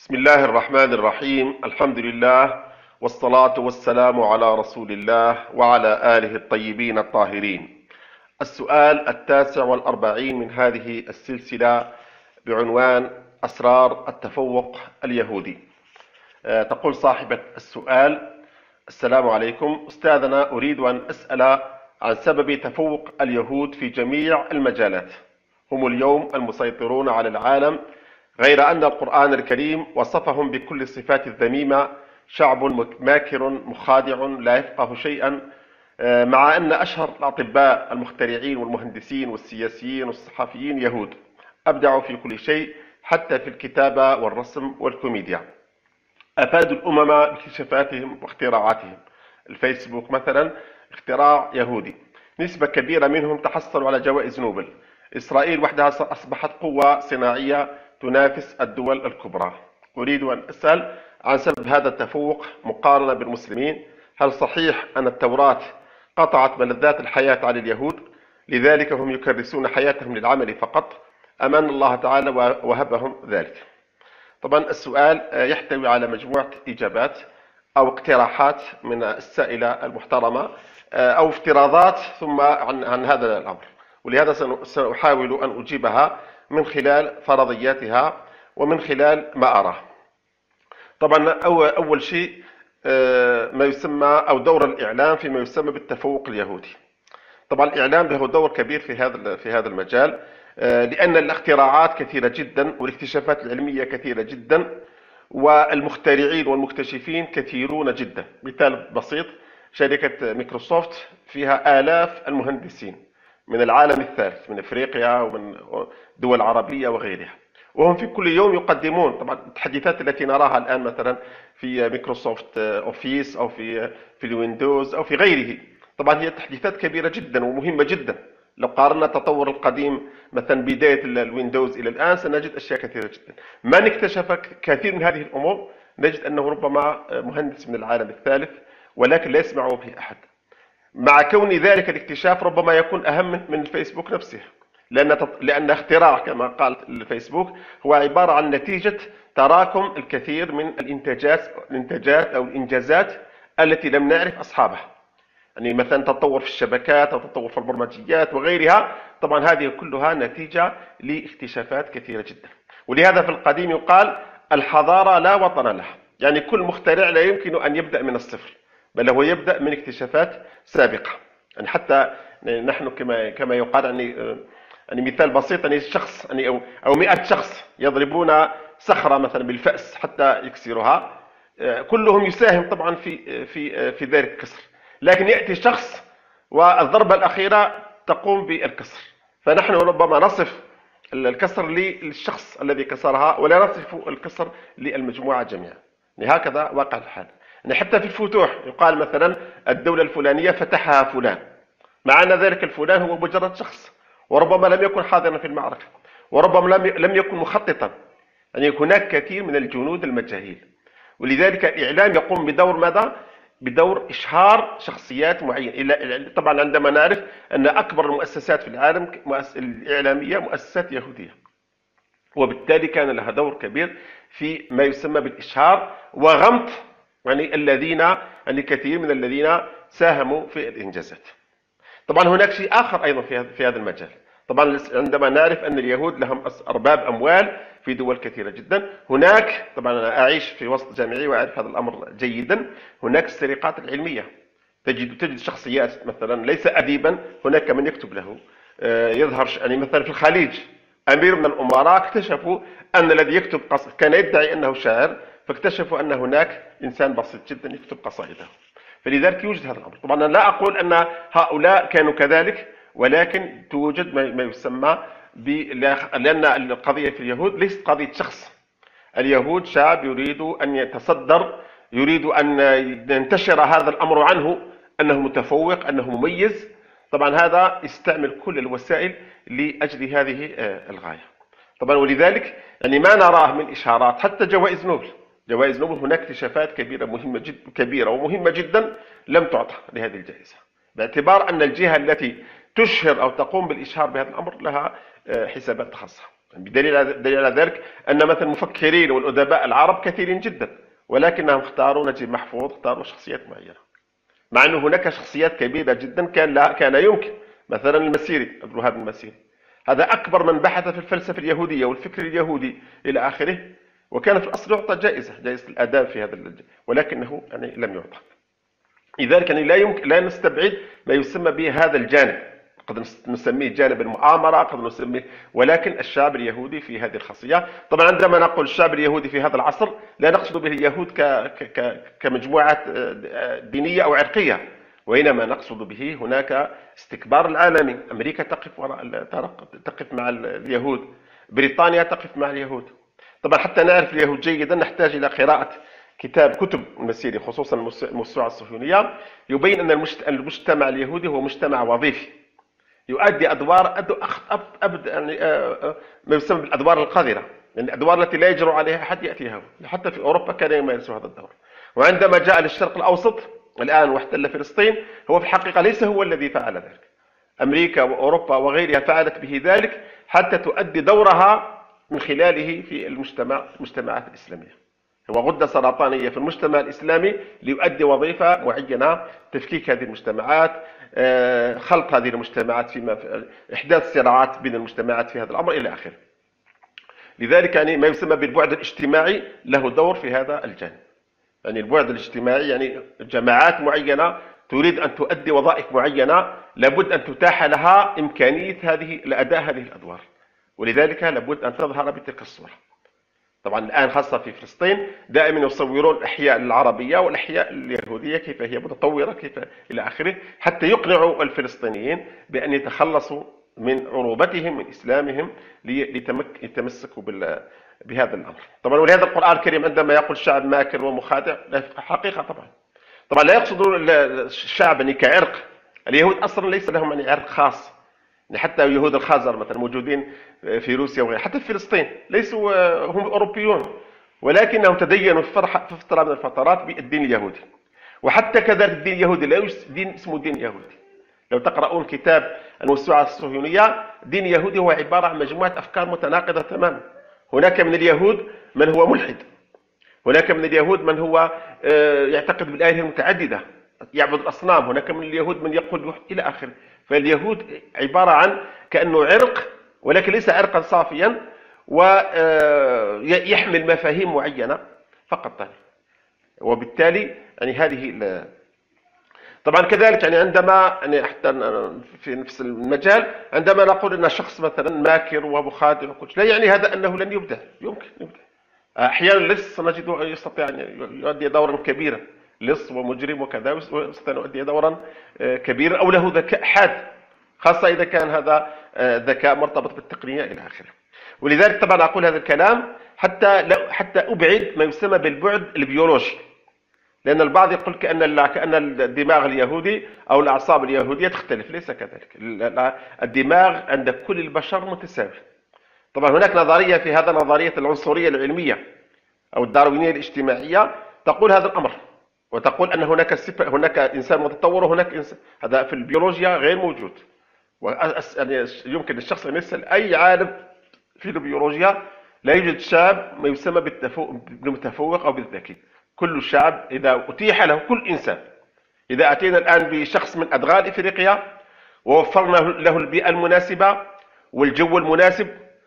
بسم الله الرحمن الرحيم. الحمد لله والصلاة والسلام على رسول الله وعلى آله الطيبين الطاهرين. السؤال 49 من هذه السلسلة بعنوان أسرار التفوق اليهودي. تقول صاحبة السؤال: السلام عليكم أستاذنا، أريد أن أسأل عن سبب تفوق اليهود في جميع المجالات. هم اليوم المسيطرون على العالم، غير أن القرآن الكريم وصفهم بكل الصفات الذميمة، شعب ماكر مخادع لا يفقه شيئا، مع أن أشهر الأطباء المخترعين والمهندسين والسياسيين والصحفيين يهود، أبدعوا في كل شيء حتى في الكتابة والرسم والكوميديا. أفادوا الأمم باكتشافاتهم واختراعاتهم. الفيسبوك مثلا اختراع يهودي، نسبة كبيرة منهم تحصلوا على جوائز نوبل. إسرائيل وحدها أصبحت قوة صناعية تنافس الدول الكبرى. أريد أن أسأل عن سبب هذا التفوق مقارنة بالمسلمين. هل صحيح أن التوراة قطعت ملذات الحياة على اليهود، لذلك هم يكرسون حياتهم للعمل فقط، أم أن الله تعالى وهبهم ذلك؟ طبعا السؤال يحتوي على مجموعة إجابات أو اقتراحات من السائلة المحترمة، أو افتراضات ثم عن هذا الأمر، ولهذا سأحاول أن أجيبها من خلال فرضياتها ومن خلال ما أراه. طبعا أول شيء ما يسمى أو دور الإعلام فيما يسمى بالتفوق اليهودي. طبعا الإعلام له دور كبير في هذا المجال، لأن الاختراعات كثيرة جدا والاكتشافات العلمية كثيرة جدا، والمخترعين والمكتشفين كثيرون جدا. مثال بسيط: شركة ميكروسوفت فيها آلاف المهندسين من العالم الثالث، من افريقيا ومن دول عربية وغيرها، وهم في كل يوم يقدمون طبعا التحديثات التي نراها الآن مثلا في ميكروسوفت اوفيس او في الويندوز او في غيره. طبعا هي تحديثات كبيرة جدا ومهمة جدا. لو قارنا التطور القديم مثلا بداية الويندوز إلى الآن سنجد أشياء كثيرة جدا. من اكتشف كثير من هذه الأمور نجد أنه ربما مهندس من العالم الثالث، ولكن لا يسمع به أحد، مع كون ذلك الاكتشاف ربما يكون أهم من الفيسبوك نفسه، لأن اختراع كما قال الفيسبوك هو عبارة عن نتيجة تراكم الكثير من الإنتاجات أو الإنجازات التي لم نعرف أصحابها. يعني مثلا تطور في الشبكات أو تطور في البرمجيات وغيرها، طبعا هذه كلها نتيجة لاكتشافات كثيرة جدا. ولهذا في القديم يقال: الحضارة لا وطن لها، يعني كل مخترع لا يمكن أن يبدأ من الصفر، بل هو يبدأ من اكتشافات سابقة. يعني حتى نحن كما يقال، يعني مثال بسيط، يعني شخص يعني أو 100 شخص يضربون صخرة مثلا بالفأس حتى يكسرها، كلهم يساهم طبعا في ذلك الكسر، لكن يأتي شخص والضربة الأخيرة تقوم بالكسر. فنحن ربما نصف الكسر للشخص الذي كسرها، ولا نصف الكسر للمجموعة جميعا. يعني هكذا واقع الحال. يعني حتى في الفتوح يقال مثلا: الدولة الفلانية فتحها فلان، مع أن ذلك الفلان هو مجرد شخص، وربما لم يكن حاضرا في المعركة، وربما لم يكن مخططا. يعني هناك كثير من الجنود المجاهيل. ولذلك الإعلام يقوم بدور ماذا؟ بدور إشهار شخصيات معينة. طبعا عندما نعرف أن أكبر المؤسسات في العالم الإعلامية مؤسسات يهودية، وبالتالي كان لها دور كبير في ما يسمى بالإشهار وغمط يعني كثير من الذين ساهموا في الإنجازات. طبعا هناك شيء آخر أيضا في هذا المجال. طبعا عندما نعرف أن اليهود لهم أرباب أموال في دول كثيرة جدا، هناك طبعا أنا أعيش في وسط جامعي وأعرف هذا الأمر جيدا. هناك السرقات العلمية، تجد شخصيات مثلا ليس أديبا، هناك من يكتب له، يظهر يعني مثلا في الخليج أمير من الأمراء اكتشفوا أن الذي يكتب كان يدعي أنه شاعر، فاكتشفوا أن هناك إنسان بسيط جدا يكتب قصائده. فلذلك يوجد هذا الأمر. طبعا أنا لا أقول أن هؤلاء كانوا كذلك، ولكن توجد ما يسمى لأن القضية في اليهود ليست قضية شخص. اليهود شعب يريد أن يتصدر، يريد أن ينتشر هذا الأمر عنه أنه متفوق، أنه مميز. طبعا هذا يستعمل كل الوسائل لأجل هذه الغاية. طبعا ولذلك يعني ما نراه من إشارات، حتى جوائز نوبل هناك اكتشافات كبيرة ومهمة جدا لم تعطى لهذه الجائزة، باعتبار أن الجهة التي تشهر أو تقوم بالإشهار بهذا الأمر لها حسابات خاصة. دليل على ذلك أن مثلا المفكرين والأدباء العرب كثيرين جدا، ولكنهم اختاروا نجيب محفوظ، اختاروا شخصيات معينة، مع أنه هناك شخصيات كبيرة جدا كان يمكن، مثلا المسيري، عبد الوهاب المسيري، هذا أكبر من بحث في الفلسفة اليهودية والفكر اليهودي إلى آخره، وكان في الأصل يعطى جائزة الآداب في هذا ولكنه يعني لم يعطى. لذلك يعني لا يمكن لا نستبعد ما يسمى به هذا الجانب، قد نسميه جانب المؤامرة، قد نسميه، ولكن الشعب اليهودي في هذه الخاصية. طبعا عندما نقول الشعب اليهودي في هذا العصر لا نقصد به اليهود كمجموعة دينية أو عرقية، وإنما نقصد به هناك استكبار العالمي. أمريكا تقف مع اليهود، بريطانيا تقف مع اليهود. طبعا حتى نعرف اليهود جيدا نحتاج إلى قراءة كتب المسيري، خصوصا الموسوعة الصهيونية، يبين أن المجتمع اليهودي هو مجتمع وظيفي يؤدي أدوار يعني ما يسمى بالأدوار القذرة، يعني الأدوار التي لا يجرؤ عليها أحد يأتيها. حتى في أوروبا كان يمارس هذا الدور. وعندما جاء للشرق الأوسط الآن واحتل فلسطين، هو في الحقيقة ليس هو الذي فعل ذلك، أمريكا وأوروبا وغيرها فعلت به ذلك حتى تؤدي دورها من خلاله في المجتمعات الإسلامية. هو غدة سرطانية في المجتمع الإسلامي ليؤدي وظيفة معينة، تفكيك هذه المجتمعات، خلط هذه المجتمعات، إحداث صراعات بين المجتمعات في هذا الأمر إلى آخره. لذلك يعني ما يسمى بالبعد الاجتماعي له دور في هذا الجانب. يعني البعد الاجتماعي يعني جماعات معينة تريد أن تؤدي وظائف معينة، لابد أن تتاح لها إمكانية لأداء هذه الأدوار، ولذلك لابد أن تظهر بتلك الصورة. طبعا الآن خاصة في فلسطين دائما يصورون الأحياء العربية والأحياء اليهودية كيف هي متطورة كيف إلى آخره، حتى يقنعوا الفلسطينيين بأن يتخلصوا من عروبتهم من إسلامهم ليتمسكوا بهذا الأمر. طبعا ولهذا القرآن الكريم عندما يقول الشعب ماكر ومخادع حقيقة طبعا لا يقصدون الشعب يعني كعرق. اليهود أصلا ليس لهم يعني عرق خاص، حتى يهود الخازر مثلا موجودين في روسيا وغيرها، حتى في فلسطين ليسوا هم أوروبيون، ولكنهم تدينوا في فترة من الفترات بالدين اليهودي. وحتى كذلك الدين اليهودي لا يوجد دين اسمه دين يهودي. لو تقرؤون كتاب الموسوعة الصهيونية، دين يهودي هو عبارة عن مجموعة أفكار متناقضة تماما. هناك من اليهود من هو ملحد، هناك من اليهود من هو يعتقد بالآلهة المتعددة، يعبد الأصنام، هناك من اليهود من يقول إلى آخره. فاليهود عبارة عن كأنه عرق، ولكن ليس عرقا صافيا ويحمل مفاهيم معينة فقط. وبالتالي يعني هذه طبعا كذلك يعني عندما يعني حتى في نفس المجال عندما نقول ان شخص مثلا ماكر ومخادع لا يعني هذا انه لن يبدع، يمكن يبدع. احيانا اللص نجده يستطيع ان يؤدي دورا كبيرا، لص ومجرم وكذا يستطيع ان يؤدي دورا كبيرا، او له ذكاء حاد، خاصه اذا كان هذا ذكاء مرتبط بالتقنيه الى اخره. ولذلك طبعا اقول هذا الكلام حتى ابعد ما يسمى بالبعد البيولوجي، لأن البعض يقول كأن الدماغ اليهودي أو الأعصاب اليهودية تختلف، ليس كذلك. الدماغ عند كل البشر متساوي. طبعا هناك نظرية في هذا، نظرية العنصرية العلمية أو الداروينية الاجتماعية، تقول هذا الأمر، وتقول أن هناك إنسان متطور وهناك إنسان، هذا في البيولوجيا غير موجود. يمكن الشخص أن يسأل أي عالم في البيولوجيا، لا يوجد شاب ما يسمى بالمتفوق أو بالذكي. كل شعب إذا أتيح له، كل إنسان إذا أتينا الآن بشخص من أدغال إفريقيا ووفرنا له البيئة المناسبة والجو المناسب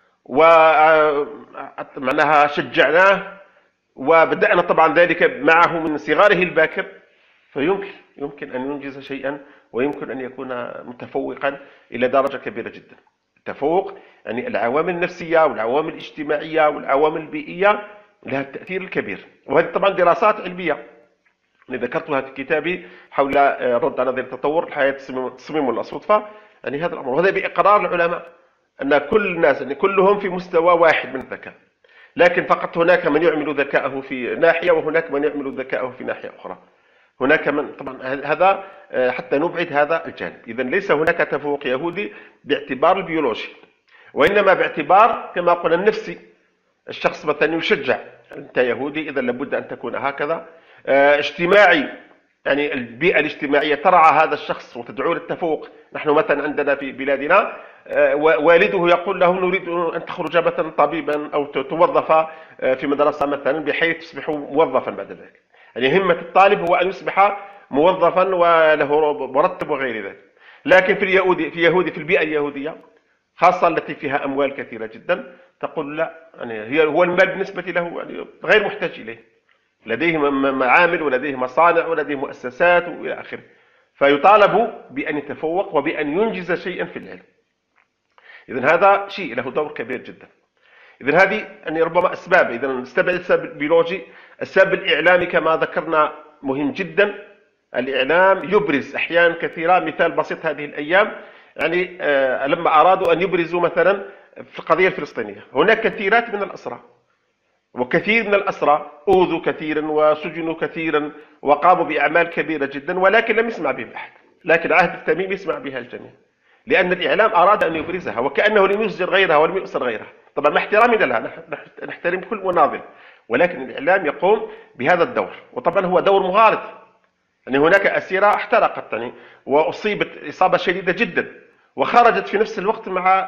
ومعناها شجعناه وبدأنا طبعا ذلك معه من صغاره الباكر، فيمكن أن ينجز شيئا ويمكن أن يكون متفوقا إلى درجة كبيرة جدا. التفوق يعني العوامل النفسية والعوامل الاجتماعية والعوامل البيئية لها التأثير الكبير، وهذه طبعا دراسات علمية اللي ذكرتها في كتابي حول رد على نظرية التطور، الحياة التصميم والصدفة. يعني هذا الأمر، وهذا بإقرار العلماء أن كل الناس يعني كلهم في مستوى واحد من الذكاء، لكن فقط هناك من يعمل ذكاءه في ناحية وهناك من يعمل ذكاءه في ناحية أخرى. هناك من طبعا هذا حتى نبعد هذا الجانب. إذا ليس هناك تفوق يهودي باعتبار البيولوجي، وإنما باعتبار كما قلنا النفسي. الشخص مثلا يشجع، أنت يهودي إذا لابد أن تكون هكذا. اجتماعي، يعني البيئة الاجتماعية ترعى هذا الشخص وتدعو للتفوق. نحن مثلا عندنا في بلادنا والده يقول له نريد أن تخرج مثلا طبيبا أو توظف في مدرسة مثلا بحيث تصبح موظفا بعد ذلك. يعني همة الطالب هو أن يصبح موظفا وله مرتب وغير ذلك. لكن في البيئة اليهودية خاصة التي فيها أموال كثيرة جدا تقول لا، يعني هو المال بالنسبة له يعني غير محتاج إليه، لديه معامل ولديه مصانع ولديه مؤسسات وإلى آخره، فيطالب بأن يتفوق وبأن ينجز شيئا في العلم. إذن هذا شيء له دور كبير جدا. إذن هذه يعني ربما أسباب. إذن نستبعد السبب البيولوجي. السبب الإعلامي كما ذكرنا مهم جدا. الإعلام يبرز أحيانا كثيرة. مثال بسيط هذه الأيام يعني لما أرادوا أن يبرزوا مثلا في القضية الفلسطينية، هناك كثيرات من الأسرى وكثير من الأسرى أوذوا كثيرا وسجنوا كثيرا وقاموا بأعمال كبيرة جدا، ولكن لم يسمع بهم أحد. لكن عهد التميم يسمع بها الجميع، لأن الإعلام أراد أن يبرزها وكأنه لم يسجن غيرها ولم يؤسر غيرها. طبعا مع احترامنا لها، نحترم كل مناضل، ولكن الإعلام يقوم بهذا الدور. وطبعا هو دور مغالط. يعني هناك أسيرة احترقت يعني وأصيبت إصابة شديدة جدا وخرجت في نفس الوقت مع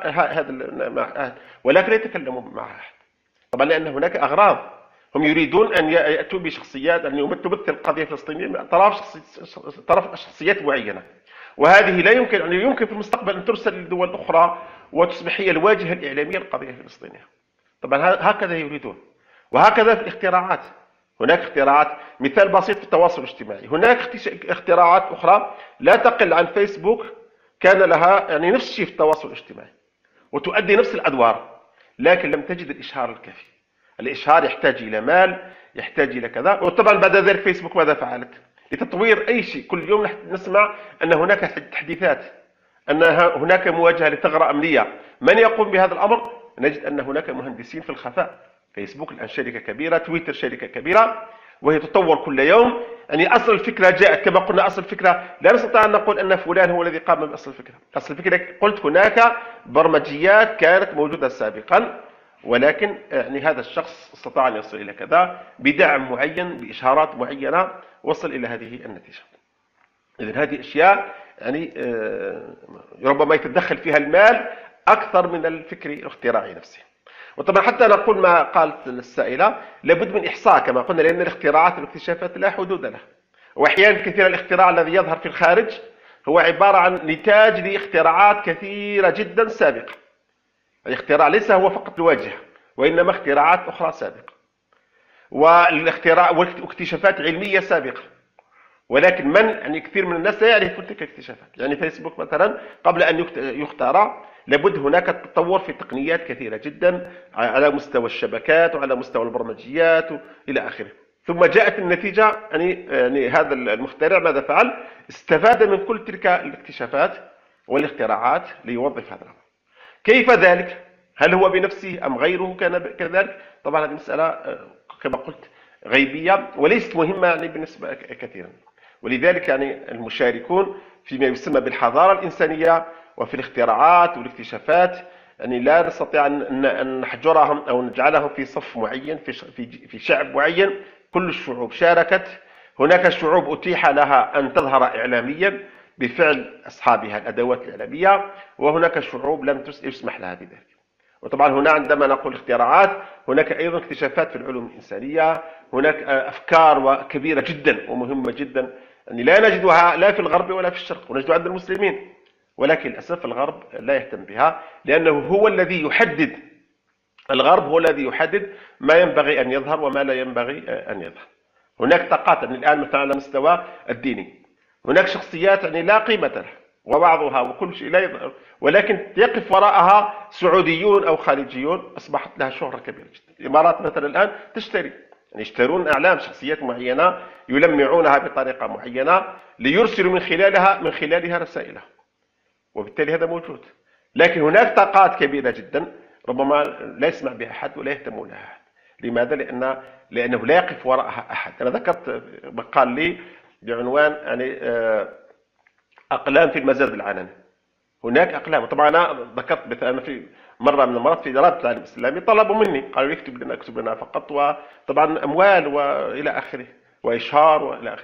هذا ولكن لا يتكلمون معها أحد. طبعا لأن هناك أغراض، هم يريدون أن يأتوا بشخصيات أن تمثل القضية الفلسطينية من طرف شخصيات معينة، وهذه لا يمكن يعني يمكن في المستقبل أن ترسل لدول أخرى وتصبح هي الواجهة الإعلامية للقضية الفلسطينية. طبعا هكذا يريدون. وهكذا في الاختراعات، هناك اختراعات. مثال بسيط في التواصل الاجتماعي، هناك اختراعات أخرى لا تقل عن فيسبوك كان لها يعني نفس الشيء في التواصل الاجتماعي وتؤدي نفس الأدوار، لكن لم تجد الإشهار الكافي. الإشهار يحتاج إلى مال، يحتاج إلى كذا. وطبعا بعد ذلك فيسبوك ماذا فعلت؟ لتطوير أي شيء كل يوم نسمع أن هناك تحديثات، أن هناك مواجهة لثغرة أمنية. من يقوم بهذا الأمر؟ نجد أن هناك مهندسين في الخفاء. فيسبوك الآن شركة كبيرة، تويتر شركة كبيرة، وهي تطور كل يوم. يعني أصل الفكرة جاءت كما قلنا. أصل الفكرة لا نستطيع أن نقول أن فلان هو الذي قام بأصل الفكرة. أصل الفكرة قلت هناك برمجيات كانت موجودة سابقا، ولكن يعني هذا الشخص استطاع أن يصل إلى كذا بدعم معين بإشهارات معينة وصل إلى هذه النتيجة. إذن هذه أشياء يعني ربما يتدخل فيها المال أكثر من الفكر الاختراعي نفسه. وطبعا حتى نقول ما قالت السائلة لابد من إحصاء كما قلنا، لأن الاختراعات والاكتشافات لا حدود لها. وأحيانا كثيرا الاختراع الذي يظهر في الخارج هو عبارة عن نتاج لاختراعات كثيرة جدا سابقة. الاختراع ليس هو فقط الواجهة، وإنما اختراعات أخرى سابقة والاختراع واكتشافات علمية سابقة، ولكن يعني كثير من الناس لا يعرفون تلك الاكتشافات. يعني فيسبوك مثلا قبل أن يخترع لابد هناك التطور في تقنيات كثيرة جدا على مستوى الشبكات وعلى مستوى البرمجيات إلى آخره. ثم جاءت النتيجة يعني هذا المخترع ماذا فعل؟ استفاد من كل تلك الاكتشافات والاختراعات ليوظف هذا الأمر. كيف ذلك؟ هل هو بنفسه أم غيره كان كذلك؟ طبعا هذه مسألة كما قلت غيبية وليست مهمة يعني بالنسبة كثيرا. ولذلك يعني المشاركون فيما يسمى بالحضارة الإنسانية وفي الاختراعات والاكتشافات يعني لا نستطيع أن نحجرهم أو نجعلهم في صف معين في شعب معين. كل الشعوب شاركت. هناك شعوب أتيح لها أن تظهر إعلاميا بفعل أصحابها الأدوات الإعلامية، وهناك شعوب لم يسمح لها بذلك. وطبعا هنا عندما نقول اختراعات هناك أيضا اكتشافات في العلوم الإنسانية. هناك أفكار كبيرة جدا ومهمة جدا يعني لا نجدها لا في الغرب ولا في الشرق، ونجدها عند المسلمين، ولكن للأسف الغرب لا يهتم بها، لأنه هو الذي يحدد. الغرب هو الذي يحدد ما ينبغي أن يظهر وما لا ينبغي أن يظهر. هناك طاقات يعني الآن مثلا على مستوى الديني هناك شخصيات يعني لا قيمة لها وبعضها وكل شيء لا يظهر، ولكن يقف وراءها سعوديون أو خليجيون أصبحت لها شهرة كبيرة جدا. الإمارات مثلا الآن تشتري يعني يشترون أعلام شخصيات معينة يلمعونها بطريقة معينة ليرسلوا من خلالها رسائلها، وبالتالي هذا موجود. لكن هناك طاقات كبيرة جدا ربما لا يسمع بها أحد ولا يهتم لها أحد. لماذا؟ لأنه لا يقف وراءها أحد. أنا ذكرت مقال لي بعنوان يعني أقلام في المزاد العلني. هناك أقلام. طبعا أنا ذكرت مثلا في مرة من المرات في رابطة العالم الإسلامي طلبوا مني قالوا اكتب لنا فقط، وطبعا أموال وإلى آخره وإشهار وإلى آخره.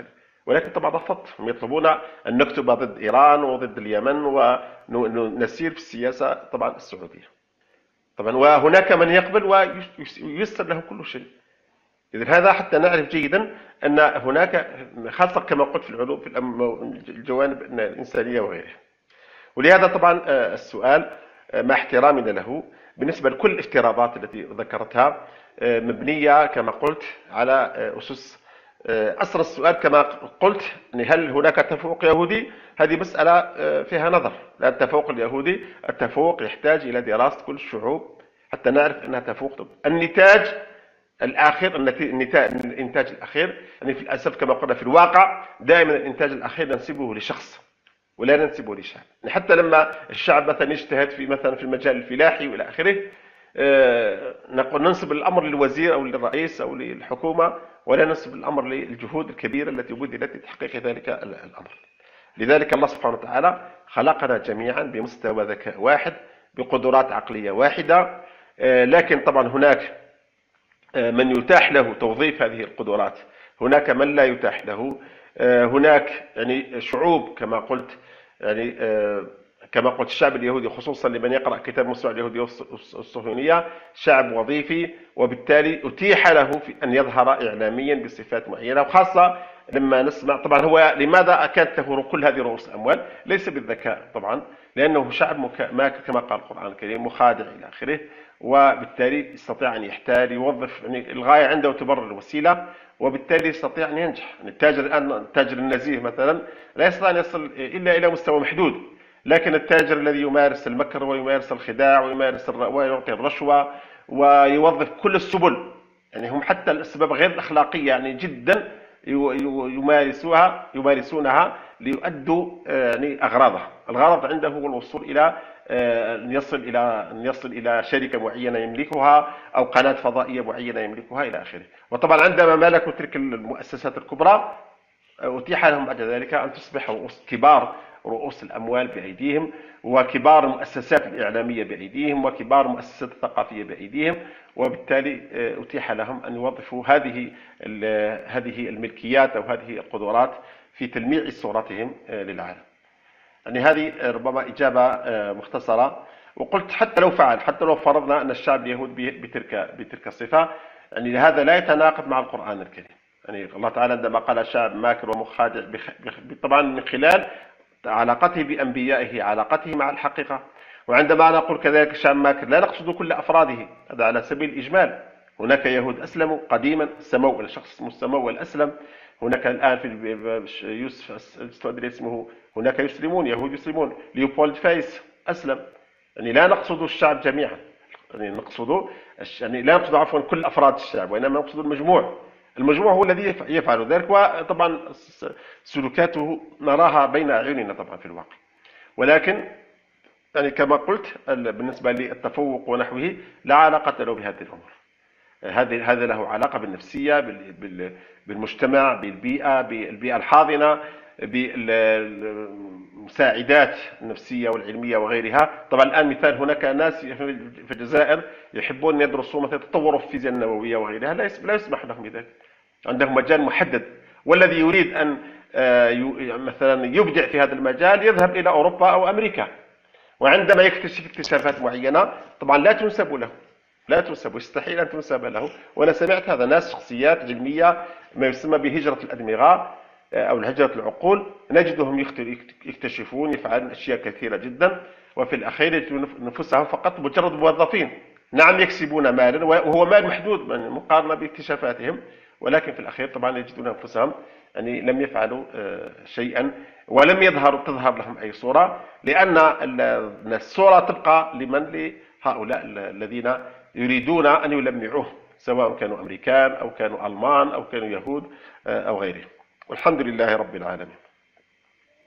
ولكن طبعا رفضت. هم يطلبون أن نكتب ضد إيران وضد اليمن ونسير في السياسة طبعا السعودية طبعا، وهناك من يقبل وييسر له كل شيء. إذن هذا حتى نعرف جيدا أن هناك خاصة كما قلت في العلوم في الجوانب الإنسانية وغيرها. ولهذا طبعا السؤال مع احترامنا له بالنسبة لكل الافتراضات التي ذكرتها مبنية كما قلت على أسس. أصل السؤال كما قلت هل هناك تفوق يهودي؟ هذه مسألة فيها نظر، لأن التفوق اليهودي التفوق يحتاج إلى دراسة كل الشعوب حتى نعرف أنها تفوق. النتاج الآخر، الإنتاج الأخير يعني في الأسف كما قلنا في الواقع دائما الإنتاج الأخير ننسبه لشخص ولا ننسبه لشعب. يعني حتى لما الشعب مثلا يجتهد في مثلا في المجال الفلاحي والى اخره نقول ننسب الامر للوزير او للرئيس او للحكومه، ولا ننسب الامر للجهود الكبيره التي بذلت لتحقيق ذلك الامر. لذلك الله سبحانه وتعالى خلقنا جميعا بمستوى ذكاء واحد بقدرات عقليه واحده، لكن طبعا هناك من يتاح له توظيف هذه القدرات، هناك من لا يتاح له. هناك يعني شعوب كما قلت يعني كما قلت الشعب اليهودي خصوصا لمن يقرأ كتاب موسوعة اليهودية والصهيونية شعب وظيفي، وبالتالي أتيح له في أن يظهر إعلاميا بصفات معينة، وخاصة لما نسمع طبعا هو لماذا كانت له كل هذه رؤوس الأموال؟ ليس بالذكاء طبعا، لأنه شعب كما قال القرآن الكريم مخادع إلى آخره، وبالتالي يستطيع أن يحتال يوظف، يعني الغاية عنده تبرر الوسيلة، وبالتالي يستطيع أن ينجح. يعني التاجر الآن التاجر النزيه مثلا لا يستطيع أن يصل إلا إلى مستوى محدود، لكن التاجر الذي يمارس المكر ويمارس الخداع ويعطي الرشوة ويوظف كل السبل، يعني هم حتى الأسباب غير الأخلاقية يعني جدا يمارسونها ليؤدوا يعني أغراضها. الغرض عنده هو الوصول إلى أن يصل إلى شركة معينة يملكها أو قناة فضائية معينة يملكها إلى آخره. وطبعا عندما ملكوا تلك المؤسسات الكبرى أتيح لهم بعد ذلك أن تصبح كبار رؤوس الأموال بأيديهم، وكبار المؤسسات الإعلامية بأيديهم، وكبار المؤسسات الثقافية بأيديهم، وبالتالي أتيح لهم أن يوظفوا هذه الملكيات أو هذه القدرات في تلميع صورتهم للعالم. يعني هذه ربما إجابة مختصرة. وقلت حتى لو فرضنا أن الشعب اليهودي بتلك الصفة، يعني هذا لا يتناقض مع القرآن الكريم. يعني الله تعالى عندما قال شعب ماكر ومخادع طبعا من خلال علاقته بأنبيائه، علاقته مع الحقيقة. وعندما نقول كذلك شعب ماكر لا نقصد كل أفراده، هذا على سبيل الإجمال. هناك يهود أسلموا قديما، سمو شخص اسمه السمو الأسلم. هناك الآن في يوسف استودري اسمه، هناك يسلمون، يهود يسلمون. ليوبولد فايس أسلم. يعني لا نقصد الشعب جميعا، يعني لا نقصد عفوا كل أفراد الشعب، وإنما نقصد المجموع هو الذي يفعل ذلك. وطبعا سلوكاته نراها بين أعيننا طبعا في الواقع. ولكن يعني كما قلت بالنسبة للتفوق ونحوه لا علاقة له بهذه الأمور. هذا له علاقة بالنفسية، بالمجتمع، بالبيئة الحاضنة، بالمساعدات النفسية والعلمية وغيرها. طبعا الآن مثال هناك ناس في الجزائر يحبون أن يدرسوا مثلا تطور في الفيزياء النووية وغيرها، لا يسمح لهم بذلك، عندهم مجال محدد. والذي يريد أن مثلا يبدع في هذا المجال يذهب إلى أوروبا أو أمريكا، وعندما يكتشف اكتشافات معينة طبعا لا تنسب له، يستحيل أن تنسب له. وأنا سمعت هذا ناس شخصيات علمية ما يسمى بهجرة الأدمغة أو هجرة العقول، نجدهم يكتشفون يفعلون أشياء كثيرة جدا، وفي الأخير يجدون نفسهم فقط مجرد موظفين. نعم يكسبون مالا وهو مال محدود مقارنة باكتشافاتهم، ولكن في الأخير طبعا يجدون أنفسهم يعني لم يفعلوا شيئا، ولم تظهر لهم أي صورة، لأن الصورة تبقى لهؤلاء الذين يريدون أن يلمعوه، سواء كانوا أمريكان أو كانوا ألمان أو كانوا يهود أو غيرهم. والحمد لله رب العالمين.